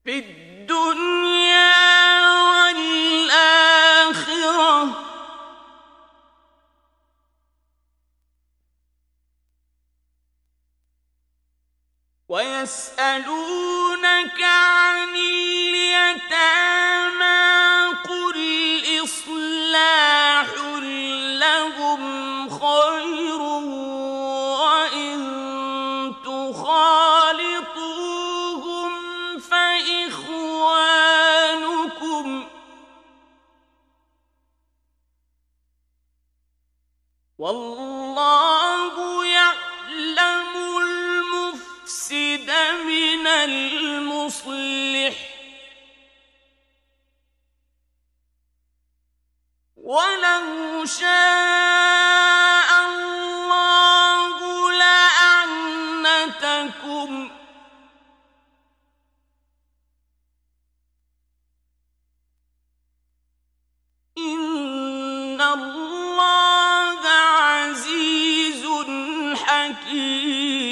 في الدنيا والآخرة ويسألونك عن اليتامى قل إصلاح لهم خير وإن تخالطوهم فإخوانكم والله يعلم المفسد من المصلح ولو شاء الله لأعنتكم إن الله عزيز حكيم